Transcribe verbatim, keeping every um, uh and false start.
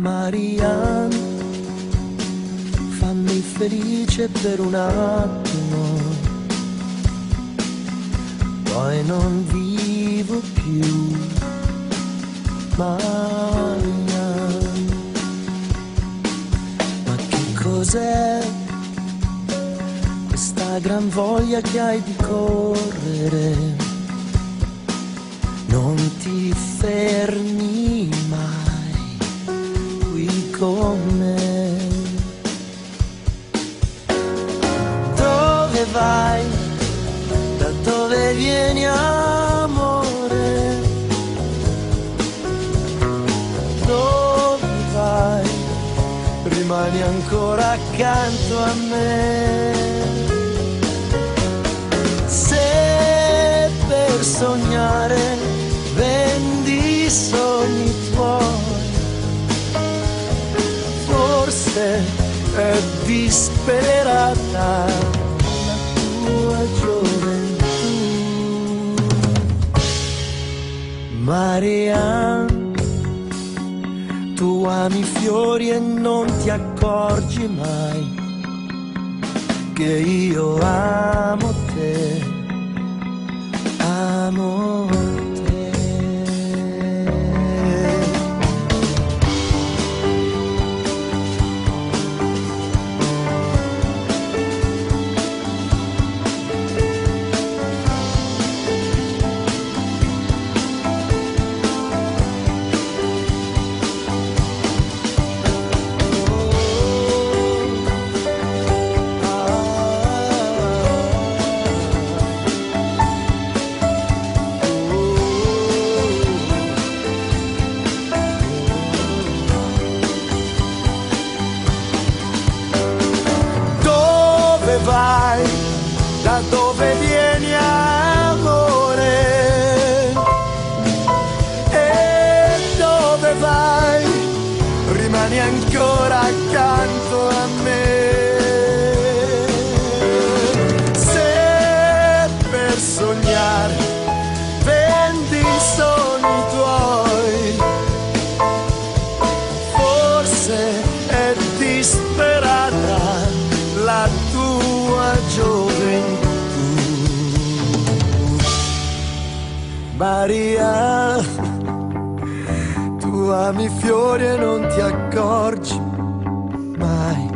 Marianne, fammi felice per un attimo, poi non vivo più. Marianne, ma che cos'è questa gran voglia che hai di correre? Non ti fermi mai qui con me. Dove vai? Da dove vieni, amore? Dove vai? Rimani ancora accanto a me. Se per sognare vendi i sogni tuoi, forse è disperata la tua gioventù. Marianne, tu ami i fiori e non ti accorgi mai che io amo te, amo te. Vai, da dove vieni, amore? E dove vai? Rimani ancora accanto a me. Se per sognare vendi i sogni tuoi, forse è disperata la tua gioventù. Maria, tu ami i fiori e non ti accorgi mai